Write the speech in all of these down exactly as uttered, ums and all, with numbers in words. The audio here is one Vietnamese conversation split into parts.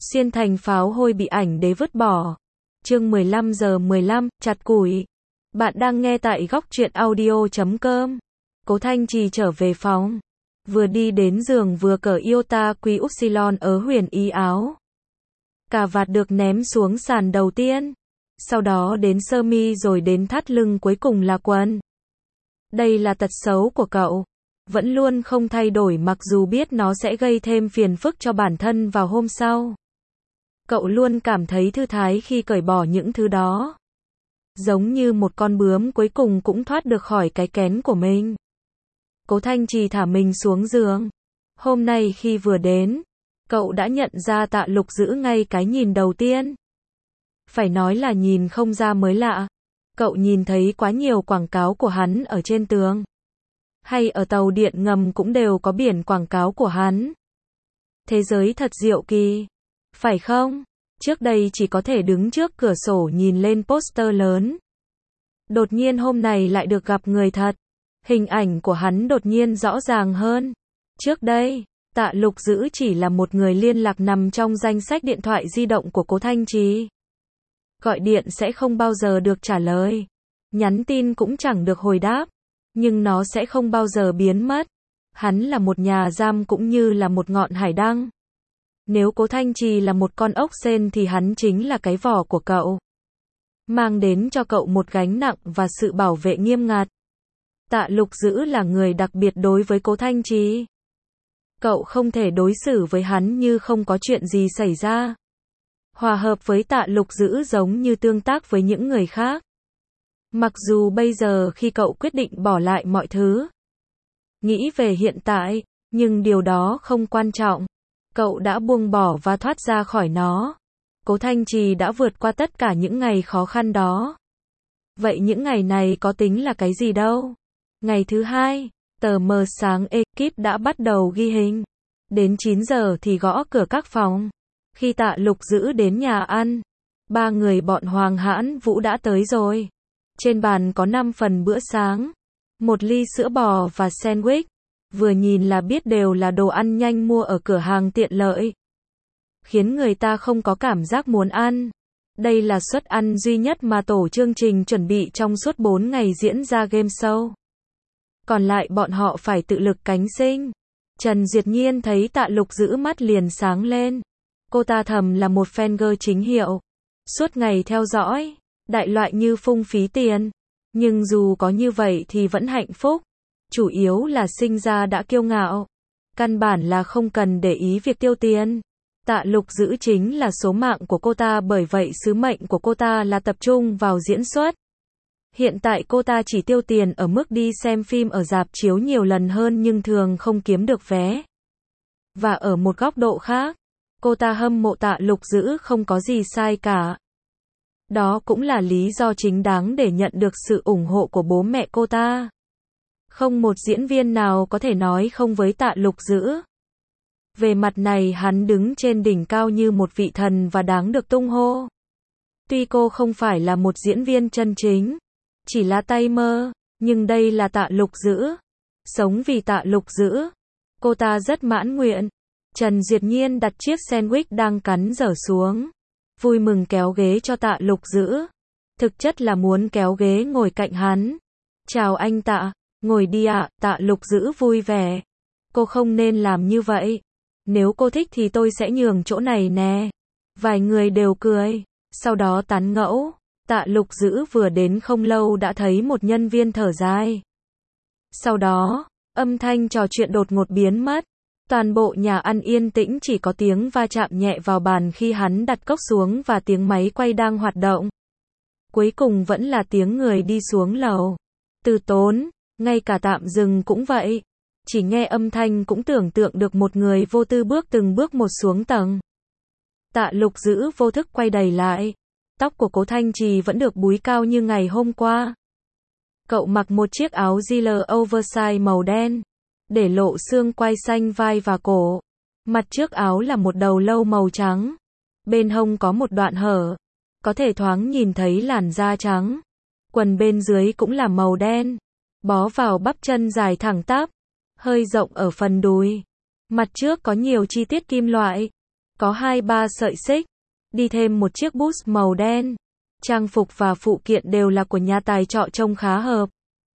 Xuyên thành pháo hôi bị ảnh đế vứt bỏ. Chương mười lăm giờ mười lăm, chặt củi. Bạn đang nghe tại góc truyện audio chấm com. Cố Thanh Trì trở về phòng. Vừa đi đến giường vừa cởi Iota Quy Upsilon ở huyền y áo. Cà vạt được ném xuống sàn đầu tiên. Sau đó đến sơ mi rồi đến thắt lưng, cuối cùng là quần. Đây là tật xấu của cậu. Vẫn luôn không thay đổi mặc dù biết nó sẽ gây thêm phiền phức cho bản thân vào hôm sau. Cậu luôn cảm thấy thư thái khi cởi bỏ những thứ đó. Giống như một con bướm cuối cùng cũng thoát được khỏi cái kén của mình. Cố Thanh Trì thả mình xuống giường. Hôm nay khi vừa đến, cậu đã nhận ra Tạ Lục Dữ ngay cái nhìn đầu tiên. Phải nói là nhìn không ra mới lạ. Cậu nhìn thấy quá nhiều quảng cáo của hắn ở trên tường. Hay ở tàu điện ngầm cũng đều có biển quảng cáo của hắn. Thế giới thật diệu kỳ. Phải không? Trước đây chỉ có thể đứng trước cửa sổ nhìn lên poster lớn. Đột nhiên hôm nay lại được gặp người thật. Hình ảnh của hắn đột nhiên rõ ràng hơn. Trước đây, Tạ Lục Dữ chỉ là một người liên lạc nằm trong danh sách điện thoại di động của Cố Thanh Trì. Gọi điện sẽ không bao giờ được trả lời. Nhắn tin cũng chẳng được hồi đáp. Nhưng nó sẽ không bao giờ biến mất. Hắn là một nhà giam cũng như là một ngọn hải đăng. Nếu Cố Thanh Trì là một con ốc sên thì hắn chính là cái vỏ của cậu. Mang đến cho cậu một gánh nặng và sự bảo vệ nghiêm ngặt. Tạ Lục Dữ là người đặc biệt đối với Cố Thanh Trì. Cậu không thể đối xử với hắn như không có chuyện gì xảy ra. Hòa hợp với Tạ Lục Dữ giống như tương tác với những người khác. Mặc dù bây giờ khi cậu quyết định bỏ lại mọi thứ, nghĩ về hiện tại, nhưng điều đó không quan trọng. Cậu đã buông bỏ và thoát ra khỏi nó. Cố Thanh Trì đã vượt qua tất cả những ngày khó khăn đó. Vậy những ngày này có tính là cái gì đâu? Ngày thứ hai, tờ mờ sáng ekip đã bắt đầu ghi hình. Đến chín giờ thì gõ cửa các phòng. Khi Tạ Lục Dữ đến nhà ăn, ba người bọn Hoàng Hãn Vũ đã tới rồi. Trên bàn có năm phần bữa sáng, một ly sữa bò và sandwich. Vừa nhìn là biết đều là đồ ăn nhanh mua ở cửa hàng tiện lợi. Khiến người ta không có cảm giác muốn ăn. Đây là suất ăn duy nhất mà tổ chương trình chuẩn bị trong suốt bốn ngày diễn ra game show. Còn lại bọn họ phải tự lực cánh sinh. Trần Duyệt Nhiên thấy Tạ Lục Dữ mắt liền sáng lên. Cô ta thầm là một fan girl chính hiệu. Suốt ngày theo dõi, đại loại như phung phí tiền. Nhưng dù có như vậy thì vẫn hạnh phúc. Chủ yếu là sinh ra đã kiêu ngạo. Căn bản là không cần để ý việc tiêu tiền. Tạ Lục Dữ chính là số mạng của cô ta, bởi vậy sứ mệnh của cô ta là tập trung vào diễn xuất. Hiện tại cô ta chỉ tiêu tiền ở mức đi xem phim ở rạp chiếu nhiều lần hơn nhưng thường không kiếm được vé. Và ở một góc độ khác, cô ta hâm mộ Tạ Lục Dữ không có gì sai cả. Đó cũng là lý do chính đáng để nhận được sự ủng hộ của bố mẹ cô ta. Không một diễn viên nào có thể nói không với Tạ Lục Dữ. Về mặt này hắn đứng trên đỉnh cao như một vị thần và đáng được tung hô. Tuy cô không phải là một diễn viên chân chính, chỉ là tay mơ, nhưng đây là Tạ Lục Dữ. Sống vì Tạ Lục Dữ. Cô ta rất mãn nguyện. Trần Duyệt Nhiên đặt chiếc sandwich đang cắn dở xuống. Vui mừng kéo ghế cho Tạ Lục Dữ. Thực chất là muốn kéo ghế ngồi cạnh hắn. Chào anh Tạ. Ngồi đi ạ, Tạ Lục Dữ vui vẻ. Cô không nên làm như vậy. Nếu cô thích thì tôi sẽ nhường chỗ này nè. Vài người đều cười. Sau đó tán gẫu. Tạ Lục Dữ vừa đến không lâu đã thấy một nhân viên thở dài. Sau đó, âm thanh trò chuyện đột ngột biến mất. Toàn bộ nhà ăn yên tĩnh, chỉ có tiếng va chạm nhẹ vào bàn khi hắn đặt cốc xuống và tiếng máy quay đang hoạt động. Cuối cùng vẫn là tiếng người đi xuống lầu. Từ tốn. Ngay cả tạm dừng cũng vậy. Chỉ nghe âm thanh cũng tưởng tượng được một người vô tư bước từng bước một xuống tầng. Tạ Lục Dữ vô thức quay đầy lại. Tóc của Cố Thanh Trì vẫn được búi cao như ngày hôm qua. Cậu mặc một chiếc áo jean oversize màu đen, để lộ xương quai xanh vai và cổ. Mặt trước áo là một đầu lâu màu trắng. Bên hông có một đoạn hở. Có thể thoáng nhìn thấy làn da trắng. Quần bên dưới cũng là màu đen. Bó vào bắp chân dài thẳng tắp, hơi rộng ở phần đùi. Mặt trước có nhiều chi tiết kim loại. có hai ba sợi xích, đi thêm một chiếc boots màu đen. Trang phục và phụ kiện đều là của nhà tài trợ trông khá hợp.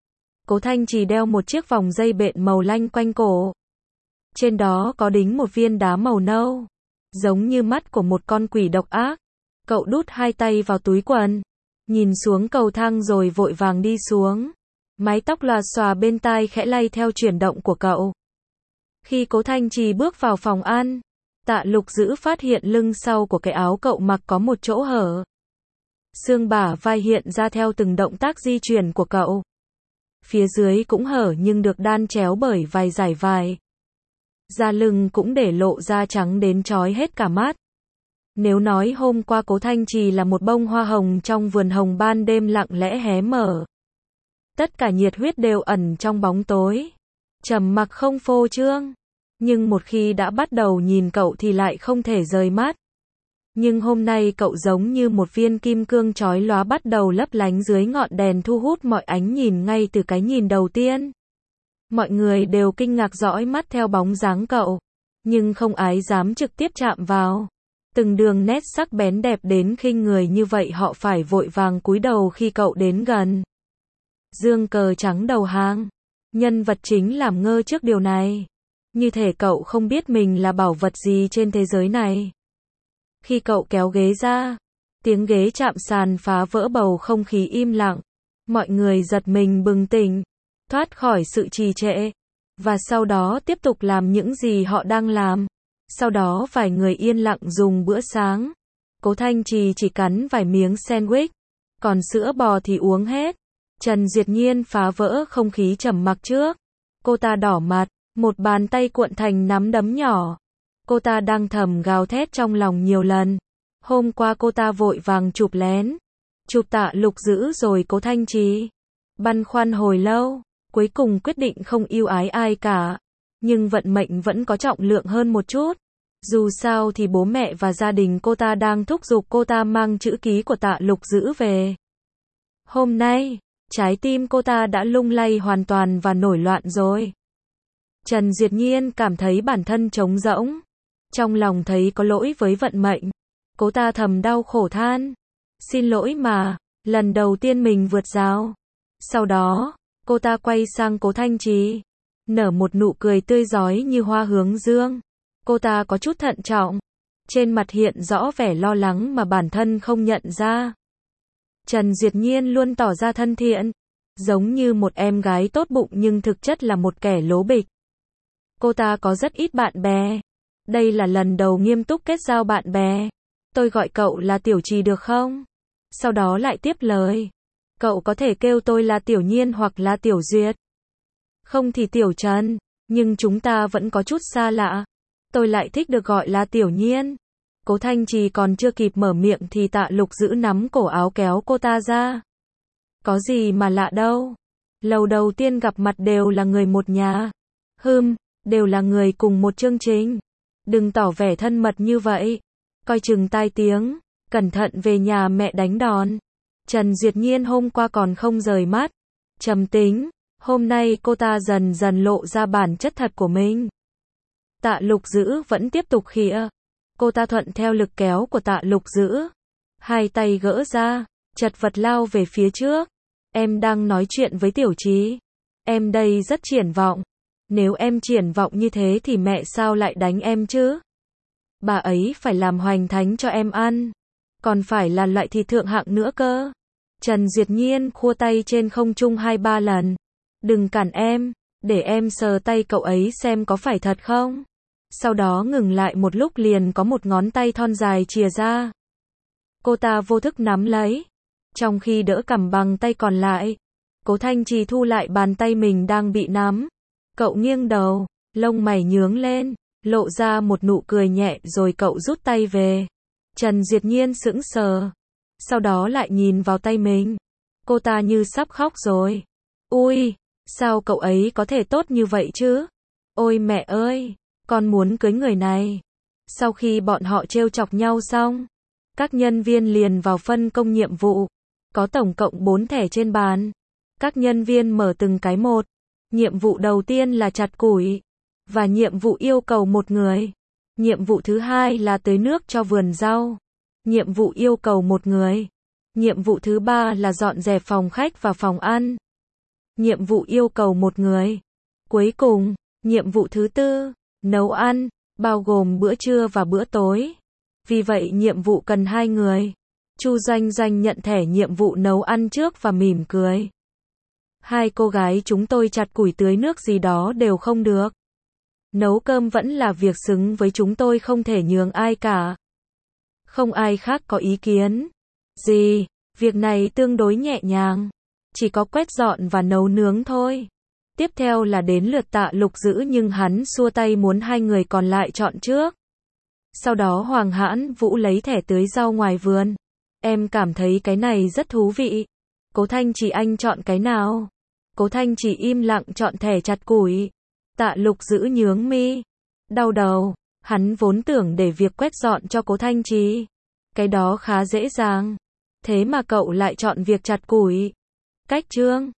Cố Thanh Trì đeo một chiếc vòng dây bện màu lanh quanh cổ. Trên đó có đính một viên đá màu nâu, giống như mắt của một con quỷ độc ác. Cậu đút hai tay vào túi quần, nhìn xuống cầu thang rồi vội vàng đi xuống. Mái tóc lòa xòa bên tai khẽ lay theo chuyển động của cậu. Khi Cố Thanh Trì bước vào phòng ăn, Tạ Lục Dữ phát hiện lưng sau của cái áo cậu mặc có một chỗ hở. Xương bả vai hiện ra theo từng động tác di chuyển của cậu. Phía dưới cũng hở nhưng được đan chéo bởi vài dải vải. Da lưng cũng để lộ da trắng đến chói hết cả mắt. Nếu nói hôm qua Cố Thanh Trì là một bông hoa hồng trong vườn hồng ban đêm lặng lẽ hé mở. Tất cả nhiệt huyết đều ẩn trong bóng tối. Trầm mặc không phô trương. Nhưng một khi đã bắt đầu nhìn cậu thì lại không thể rời mắt. Nhưng hôm nay cậu giống như một viên kim cương chói lóa bắt đầu lấp lánh dưới ngọn đèn thu hút mọi ánh nhìn ngay từ cái nhìn đầu tiên. Mọi người đều kinh ngạc dõi mắt theo bóng dáng cậu. Nhưng không ai dám trực tiếp chạm vào. Từng đường nét sắc bén đẹp đến khinh người như vậy họ phải vội vàng cúi đầu khi cậu đến gần. Dương cờ trắng đầu hàng. Nhân vật chính làm ngơ trước điều này. Như thể cậu không biết mình là bảo vật gì trên thế giới này. Khi cậu kéo ghế ra, tiếng ghế chạm sàn phá vỡ bầu không khí im lặng. Mọi người giật mình bừng tỉnh, thoát khỏi sự trì trệ, và sau đó tiếp tục làm những gì họ đang làm. Sau đó vài người yên lặng dùng bữa sáng. Cố Thanh Trì chỉ cắn vài miếng sandwich, còn sữa bò thì uống hết. Trần Duyệt Nhiên phá vỡ không khí trầm mặc trước. Cô ta đỏ mặt, một bàn tay cuộn thành nắm đấm nhỏ. Cô ta đang thầm gào thét trong lòng nhiều lần. Hôm qua cô ta vội vàng chụp lén, chụp Tạ Lục Dữ rồi Cố Thanh Trì. Băn khoăn hồi lâu, cuối cùng quyết định không yêu ái ai cả. Nhưng vận mệnh vẫn có trọng lượng hơn một chút. Dù sao thì bố mẹ và gia đình cô ta đang thúc giục cô ta mang chữ ký của Tạ Lục Dữ về. Hôm nay, trái tim cô ta đã lung lay hoàn toàn và nổi loạn rồi. Trần Duyệt Nhiên cảm thấy bản thân trống rỗng. Trong lòng thấy có lỗi với vận mệnh. Cô ta thầm đau khổ than. Xin lỗi mà, lần đầu tiên mình vượt rào. Sau đó, cô ta quay sang Cố Thanh Trì, nở một nụ cười tươi rói như hoa hướng dương. Cô ta có chút thận trọng. Trên mặt hiện rõ vẻ lo lắng mà bản thân không nhận ra. Trần Duyệt Nhiên luôn tỏ ra thân thiện, giống như một em gái tốt bụng nhưng thực chất là một kẻ lố bịch. Cô ta có rất ít bạn bè. Đây là lần đầu nghiêm túc kết giao bạn bè. Tôi gọi cậu là Tiểu Trì được không? Sau đó lại tiếp lời. Cậu có thể kêu tôi là Tiểu Nhiên hoặc là Tiểu Duyệt. Không thì Tiểu Trần, nhưng chúng ta vẫn có chút xa lạ. Tôi lại thích được gọi là Tiểu Nhiên. Cố Thanh Trì còn chưa kịp mở miệng thì Tạ Lục Dữ nắm cổ áo kéo cô ta ra. Có gì mà lạ đâu. Lần đầu tiên gặp mặt đều là người một nhà. Hừm, đều là người cùng một chương trình. Đừng tỏ vẻ thân mật như vậy. Coi chừng tai tiếng. Cẩn thận về nhà mẹ đánh đòn. Trần Duyệt Nhiên hôm qua còn không rời mắt. Trầm tính. Hôm nay cô ta dần dần lộ ra bản chất thật của mình. Tạ Lục Dữ vẫn tiếp tục khịa. Cô ta thuận theo lực kéo của Tạ Lục Dữ. Hai tay gỡ ra, chật vật lao về phía trước. Em đang nói chuyện với Tiểu Trì. Em đây rất triển vọng. Nếu em triển vọng như thế thì mẹ sao lại đánh em chứ? Bà ấy phải làm hoành thánh cho em ăn. Còn phải là loại thịt thượng hạng nữa cơ. Trần Duyệt Nhiên khua tay trên không trung hai ba lần. Đừng cản em, để em sờ tay cậu ấy xem có phải thật không. Sau đó ngừng lại một lúc liền có một ngón tay thon dài chìa ra. Cô ta vô thức nắm lấy. Trong khi đỡ cầm bằng tay còn lại, Cố Thanh Trì thu lại bàn tay mình đang bị nắm. Cậu nghiêng đầu, lông mày nhướng lên, lộ ra một nụ cười nhẹ rồi cậu rút tay về. Trần Duyệt Nhiên sững sờ. Sau đó lại nhìn vào tay mình. Cô ta như sắp khóc rồi. Ui, sao cậu ấy có thể tốt như vậy chứ? Ôi mẹ ơi, con muốn cưới người này. Sau khi bọn họ trêu chọc nhau xong, các nhân viên liền vào phân công nhiệm vụ. Có tổng cộng bốn thẻ trên bàn. Các nhân viên mở từng cái một. Nhiệm vụ đầu tiên là chặt củi. Và nhiệm vụ yêu cầu một người Nhiệm vụ thứ hai là tưới nước cho vườn rau. Nhiệm vụ yêu cầu một người. Nhiệm vụ thứ ba là dọn dẹp phòng khách và phòng ăn. Nhiệm vụ yêu cầu một người. Cuối cùng, nhiệm vụ thứ tư, nấu ăn, bao gồm bữa trưa và bữa tối. Vì vậy nhiệm vụ cần hai người. Chu Doanh Doanh nhận thẻ nhiệm vụ nấu ăn trước và mỉm cười. Hai cô gái chúng tôi chặt củi tưới nước gì đó đều không được. Nấu cơm vẫn là việc xứng với chúng tôi, không thể nhường ai cả. Không ai khác có ý kiến gì, việc này tương đối nhẹ nhàng. Chỉ có quét dọn và nấu nướng thôi. Tiếp theo là đến lượt Tạ Lục Dữ, nhưng hắn xua tay muốn hai người còn lại chọn trước. Sau đó Hoàng Hãn Vũ lấy thẻ tưới rau ngoài vườn. Em cảm thấy cái này rất thú vị. Cố Thanh Trì, anh chọn cái nào? Cố Thanh Trì im lặng chọn thẻ chặt củi. Tạ Lục Dữ nhướng mi, đau đầu. Hắn vốn tưởng để việc quét dọn cho Cố Thanh Trì. Cái đó khá dễ dàng. Thế mà cậu lại chọn việc chặt củi. Cách chương